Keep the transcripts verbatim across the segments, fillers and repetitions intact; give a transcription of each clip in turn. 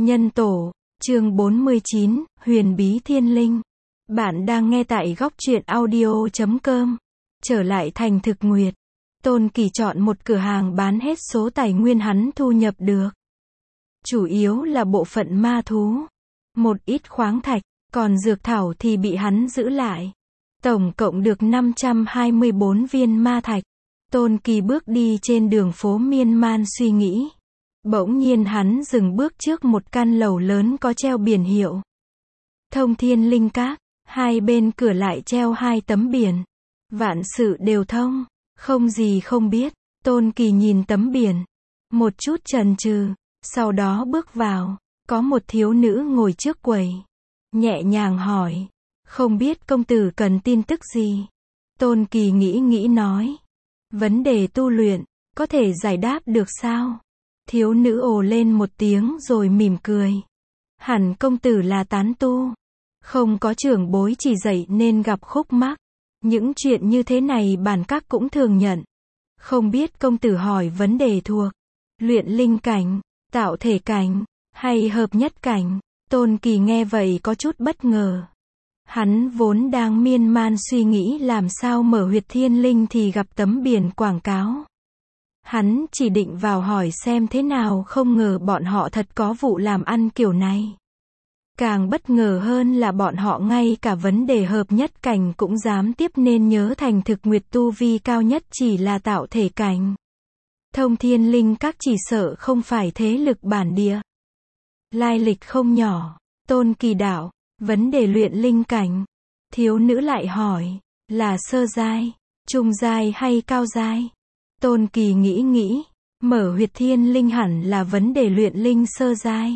Nhân tổ, chương bốn mươi chín, Huyền bí thiên linh. Bạn đang nghe tại góc truyện audio chấm com. Trở lại thành thực nguyệt. Tôn Kỳ chọn một cửa hàng bán hết số tài nguyên hắn thu nhập được. Chủ yếu là bộ phận ma thú. Một ít khoáng thạch, còn dược thảo thì bị hắn giữ lại. Tổng cộng được năm trăm hai mươi bốn viên ma thạch. Tôn Kỳ bước đi trên đường phố miên man suy nghĩ. Bỗng nhiên hắn dừng bước trước một căn lầu lớn có treo biển hiệu Thông Thiên Linh Các, hai bên cửa lại treo hai tấm biển. Vạn sự đều thông, không gì không biết. Tôn Kỳ nhìn tấm biển, một chút chần chừ, sau đó bước vào, có một thiếu nữ ngồi trước quầy, nhẹ nhàng hỏi, không biết công tử cần tin tức gì? Tôn Kỳ nghĩ nghĩ nói, vấn đề tu luyện, có thể giải đáp được sao? Thiếu nữ ồ lên một tiếng rồi mỉm cười. Hẳn công tử là tán tu, không có trưởng bối chỉ dạy nên gặp khúc mắc. Những chuyện như thế này bản các cũng thường nhận. Không biết công tử hỏi vấn đề thuộc luyện linh cảnh, tạo thể cảnh, hay hợp nhất cảnh? Tôn Kỳ nghe vậy có chút bất ngờ. Hắn vốn đang miên man suy nghĩ làm sao mở huyệt thiên linh thì gặp tấm biển quảng cáo. Hắn chỉ định vào hỏi xem thế nào, không ngờ bọn họ thật có vụ làm ăn kiểu này. Càng bất ngờ hơn là bọn họ ngay cả vấn đề hợp nhất cảnh cũng dám tiếp, nên nhớ thành thực nguyệt tu vi cao nhất chỉ là tạo thể cảnh. Thông Thiên Linh Các chỉ sợ không phải thế lực bản địa. Lai lịch không nhỏ. Tôn Kỳ đạo, vấn đề luyện linh cảnh. Thiếu nữ lại hỏi, là sơ giai, trung giai hay cao giai? Tôn Kỳ nghĩ nghĩ, mở huyệt thiên linh hẳn là vấn đề luyện linh sơ giai.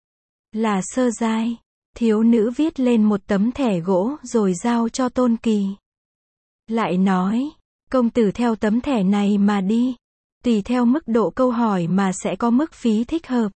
Là sơ giai. Thiếu nữ viết lên một tấm thẻ gỗ rồi giao cho Tôn Kỳ. Lại nói, công tử theo tấm thẻ này mà đi. Tùy theo mức độ câu hỏi mà sẽ có mức phí thích hợp.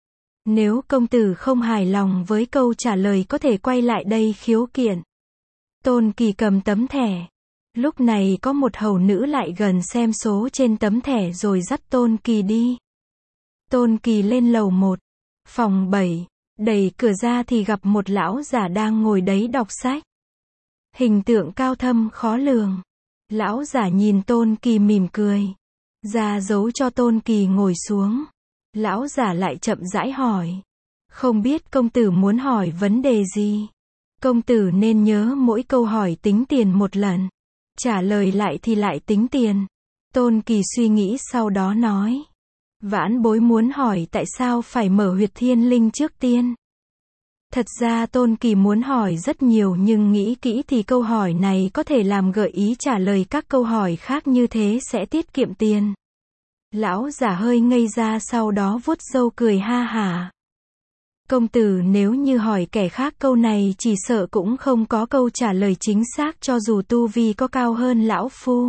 Nếu công tử không hài lòng với câu trả lời có thể quay lại đây khiếu kiện. Tôn Kỳ cầm tấm thẻ. Lúc này có một hầu nữ lại gần xem số trên tấm thẻ rồi dắt Tôn Kỳ đi. Tôn Kỳ lên lầu một, phòng bảy, đẩy cửa ra thì gặp một lão giả đang ngồi đấy đọc sách. Hình tượng cao thâm khó lường. Lão giả nhìn Tôn Kỳ mỉm cười, ra dấu cho Tôn Kỳ ngồi xuống. Lão giả lại chậm rãi hỏi, không biết công tử muốn hỏi vấn đề gì? Công tử nên nhớ mỗi câu hỏi tính tiền một lần. Trả lời lại thì lại tính tiền. Tôn Kỳ suy nghĩ sau đó nói, vãn bối muốn hỏi tại sao phải mở huyệt thiên linh trước tiên. Thật ra Tôn Kỳ muốn hỏi rất nhiều nhưng nghĩ kỹ thì câu hỏi này có thể làm gợi ý trả lời các câu hỏi khác, như thế sẽ tiết kiệm tiền. Lão giả hơi ngây ra sau đó vuốt râu cười ha hả. Công tử nếu như hỏi kẻ khác câu này chỉ sợ cũng không có câu trả lời chính xác cho dù tu vi có cao hơn lão phu.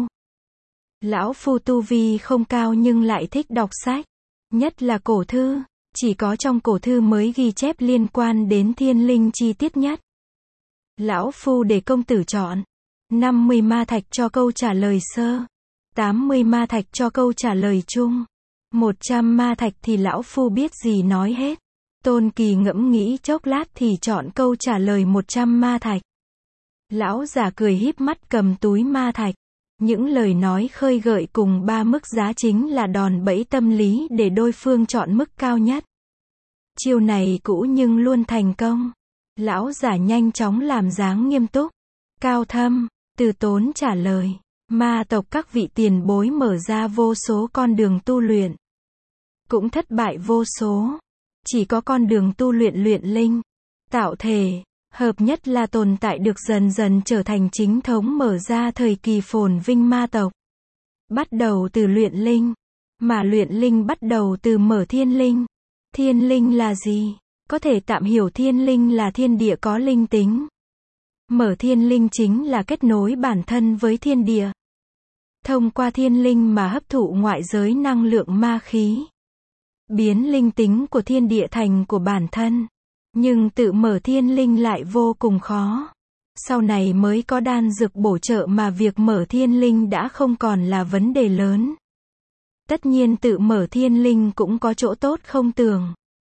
Lão phu tu vi không cao nhưng lại thích đọc sách. Nhất là cổ thư. Chỉ có trong cổ thư mới ghi chép liên quan đến thiên linh chi tiết nhất. Lão phu để công tử chọn. năm mươi ma thạch cho câu trả lời sơ. tám mươi ma thạch cho câu trả lời chung. một trăm ma thạch thì lão phu biết gì nói hết. Tôn Kỳ ngẫm nghĩ chốc lát thì chọn câu trả lời một trăm ma thạch. Lão giả cười híp mắt cầm túi ma thạch. Những lời nói khơi gợi cùng ba mức giá chính là đòn bẫy tâm lý để đối phương chọn mức cao nhất. Chiêu này cũ nhưng luôn thành công. Lão giả nhanh chóng làm dáng nghiêm túc, cao thâm, từ tốn trả lời. Ma tộc các vị tiền bối mở ra vô số con đường tu luyện. Cũng thất bại vô số. Chỉ có con đường tu luyện luyện linh, tạo thể, hợp nhất là tồn tại được dần dần trở thành chính thống mở ra thời kỳ phồn vinh ma tộc. Bắt đầu từ luyện linh, mà luyện linh bắt đầu từ mở thiên linh. Thiên linh là gì? Có thể tạm hiểu thiên linh là thiên địa có linh tính. Mở thiên linh chính là kết nối bản thân với thiên địa. Thông qua thiên linh mà hấp thụ ngoại giới năng lượng ma khí. Biến linh tính của thiên địa thành của bản thân. Nhưng tự mở thiên linh lại vô cùng khó. Sau này mới có đan dược bổ trợ mà việc mở thiên linh đã không còn là vấn đề lớn. Tất nhiên tự mở thiên linh cũng có chỗ tốt không tưởng.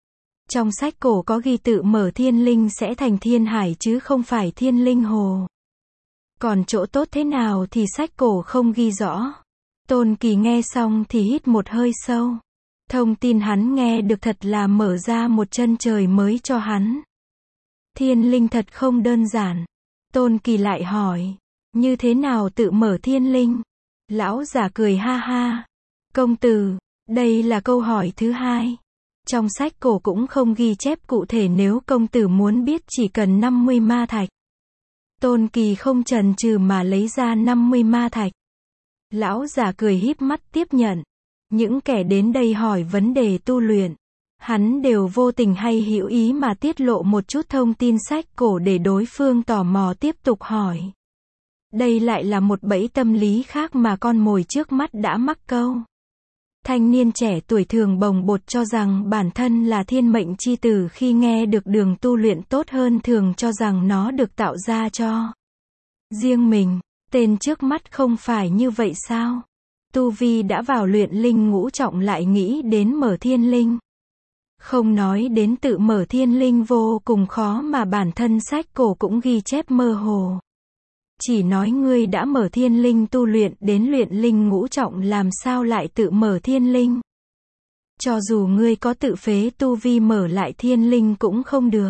Trong sách cổ có ghi tự mở thiên linh sẽ thành thiên hải chứ không phải thiên linh hồ. Còn chỗ tốt thế nào thì sách cổ không ghi rõ. Tôn Kỳ nghe xong thì hít một hơi sâu. Thông tin hắn nghe được thật là mở ra một chân trời mới cho hắn. Thiên linh thật không đơn giản. Tôn Kỳ lại hỏi, như thế nào tự mở thiên linh? Lão giả cười ha ha. Công tử, đây là câu hỏi thứ hai. Trong sách cổ cũng không ghi chép cụ thể, nếu công tử muốn biết chỉ cần năm mươi ma thạch. Tôn Kỳ không chần chừ mà lấy ra năm mươi ma thạch. Lão giả cười híp mắt tiếp nhận. Những kẻ đến đây hỏi vấn đề tu luyện, hắn đều vô tình hay hữu ý mà tiết lộ một chút thông tin sách cổ để đối phương tò mò tiếp tục hỏi. Đây lại là một bẫy tâm lý khác mà con mồi trước mắt đã mắc câu. Thanh niên trẻ tuổi thường bồng bột cho rằng bản thân là thiên mệnh chi tử, khi nghe được đường tu luyện tốt hơn thường cho rằng nó được tạo ra cho riêng mình. Tên trước mắt không phải như vậy sao? Tu vi đã vào luyện linh ngũ trọng lại nghĩ đến mở thiên linh. Không nói đến tự mở thiên linh vô cùng khó mà bản thân sách cổ cũng ghi chép mơ hồ. Chỉ nói ngươi đã mở thiên linh tu luyện đến luyện linh ngũ trọng làm sao lại tự mở thiên linh. Cho dù ngươi có tự phế tu vi mở lại thiên linh cũng không được.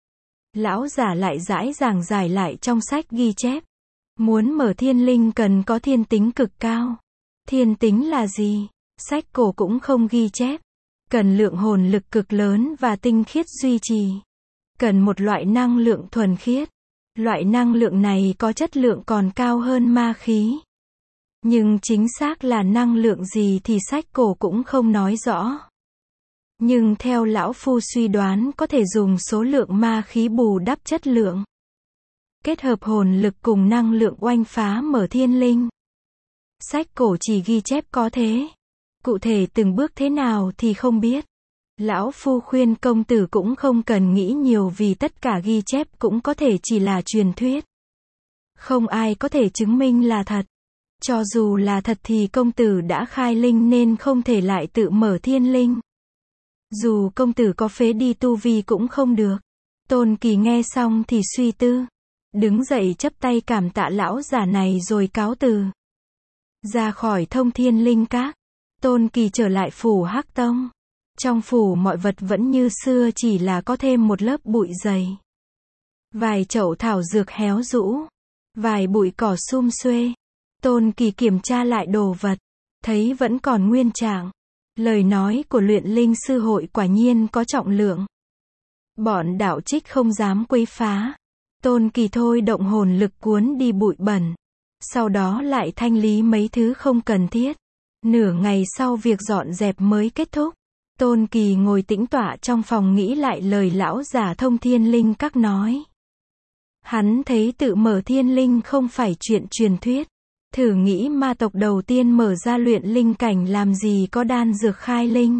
Lão giả lại dãi dàng giải lại trong sách ghi chép. Muốn mở thiên linh cần có thiên tính cực cao. Thiên tính là gì? Sách cổ cũng không ghi chép. Cần lượng hồn lực cực lớn và tinh khiết duy trì. Cần một loại năng lượng thuần khiết. Loại năng lượng này có chất lượng còn cao hơn ma khí. Nhưng chính xác là năng lượng gì thì sách cổ cũng không nói rõ. Nhưng theo lão phu suy đoán có thể dùng số lượng ma khí bù đắp chất lượng. Kết hợp hồn lực cùng năng lượng oanh phá mở thiên linh. Sách cổ chỉ ghi chép có thế. Cụ thể từng bước thế nào thì không biết. Lão phu khuyên công tử cũng không cần nghĩ nhiều vì tất cả ghi chép cũng có thể chỉ là truyền thuyết. Không ai có thể chứng minh là thật. Cho dù là thật thì công tử đã khai linh nên không thể lại tự mở thiên linh. Dù công tử có phế đi tu vi cũng không được. Tôn Kỳ nghe xong thì suy tư. Đứng dậy chắp tay cảm tạ lão giả này rồi cáo từ. Ra khỏi Thông Thiên Linh Các, Tôn Kỳ trở lại phủ Hắc Tông. Trong phủ mọi vật vẫn như xưa, chỉ là có thêm một lớp bụi dày. Vài chậu thảo dược héo rũ, vài bụi cỏ sum xuê. Tôn Kỳ kiểm tra lại đồ vật, thấy vẫn còn nguyên trạng. Lời nói của luyện linh sư hội quả nhiên có trọng lượng. Bọn đạo trích không dám quấy phá. Tôn Kỳ thôi động hồn lực cuốn đi bụi bẩn. Sau đó lại thanh lý mấy thứ không cần thiết. Nửa ngày sau việc dọn dẹp mới kết thúc. Tôn Kỳ ngồi tĩnh tọa trong phòng nghĩ lại lời lão giả Thông Thiên Linh Các nói. Hắn thấy tự mở thiên linh không phải chuyện truyền thuyết. Thử nghĩ ma tộc đầu tiên mở ra luyện linh cảnh làm gì có đan dược khai linh.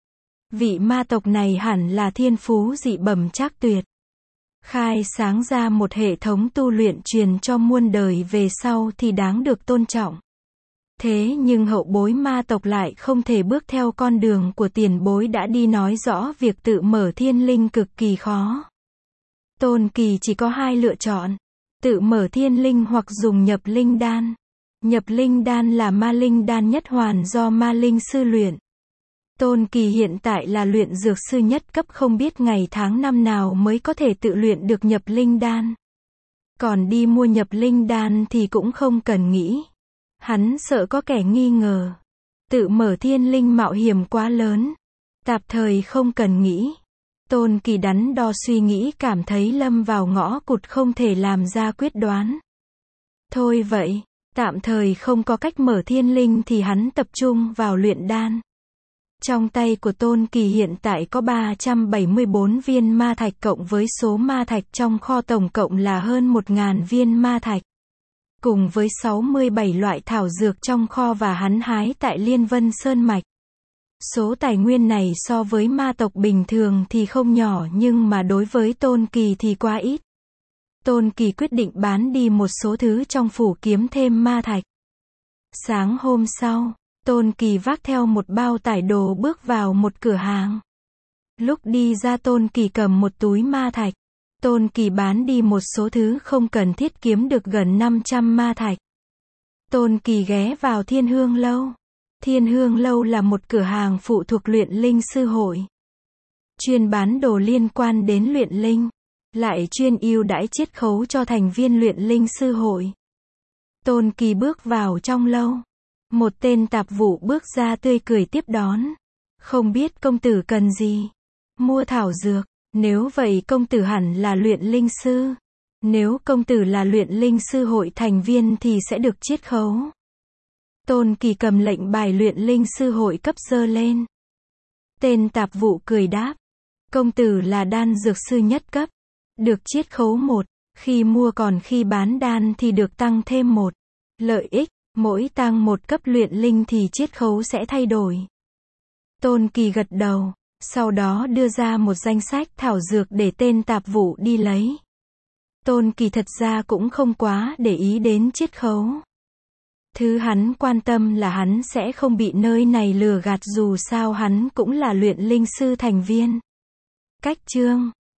Vị ma tộc này hẳn là thiên phú dị bẩm trác tuyệt. Khai sáng ra một hệ thống tu luyện truyền cho muôn đời về sau thì đáng được tôn trọng. Thế nhưng hậu bối ma tộc lại không thể bước theo con đường của tiền bối đã đi, nói rõ việc tự mở thiên linh cực kỳ khó. Tôn Kỳ chỉ có hai lựa chọn. Tự mở thiên linh hoặc dùng nhập linh đan. Nhập linh đan là ma linh đan nhất hoàn do ma linh sư luyện. Tôn Kỳ hiện tại là luyện dược sư nhất cấp, không biết ngày tháng năm nào mới có thể tự luyện được nhập linh đan. Còn đi mua nhập linh đan thì cũng không cần nghĩ. Hắn sợ có kẻ nghi ngờ. Tự mở thiên linh mạo hiểm quá lớn. Tạm thời không cần nghĩ. Tôn Kỳ đắn đo suy nghĩ, cảm thấy lâm vào ngõ cụt không thể làm ra quyết đoán. Thôi vậy, tạm thời không có cách mở thiên linh thì hắn tập trung vào luyện đan. Trong tay của Tôn Kỳ hiện tại có ba trăm bảy mươi bốn viên ma thạch, cộng với số ma thạch trong kho tổng cộng là hơn một nghìn viên ma thạch. Cùng với sáu mươi bảy loại thảo dược trong kho và hắn hái tại Liên Vân Sơn Mạch. Số tài nguyên này so với ma tộc bình thường thì không nhỏ, nhưng mà đối với Tôn Kỳ thì quá ít. Tôn Kỳ quyết định bán đi một số thứ trong phủ kiếm thêm ma thạch. Sáng hôm sau, Tôn Kỳ vác theo một bao tải đồ bước vào một cửa hàng. Lúc đi ra Tôn Kỳ cầm một túi ma thạch. Tôn Kỳ bán đi một số thứ không cần thiết kiếm được gần năm trăm ma thạch. Tôn Kỳ ghé vào Thiên Hương Lâu. Thiên Hương Lâu là một cửa hàng phụ thuộc luyện linh sư hội. Chuyên bán đồ liên quan đến luyện linh. Lại chuyên ưu đãi chiết khấu cho thành viên luyện linh sư hội. Tôn Kỳ bước vào trong lâu. Một tên tạp vụ bước ra tươi cười tiếp đón. Không biết công tử cần gì? Mua thảo dược. Nếu vậy công tử hẳn là luyện linh sư. Nếu công tử là luyện linh sư hội thành viên thì sẽ được chiết khấu. Tôn Kỳ cầm lệnh bài luyện linh sư hội cấp giơ lên. Tên tạp vụ cười đáp. Công tử là đan dược sư nhất cấp. Được chiết khấu một. Khi mua còn khi bán đan thì được tăng thêm một. Lợi ích, mỗi tăng một cấp luyện linh thì chiết khấu sẽ thay đổi. Tôn Kỳ gật đầu. Sau đó đưa ra một danh sách thảo dược để tên tạp vụ đi lấy. Tôn Kỳ thật ra cũng không quá để ý đến chiết khấu. Thứ hắn quan tâm là hắn sẽ không bị nơi này lừa gạt dù sao hắn cũng là luyện linh sư thành viên. Cách chương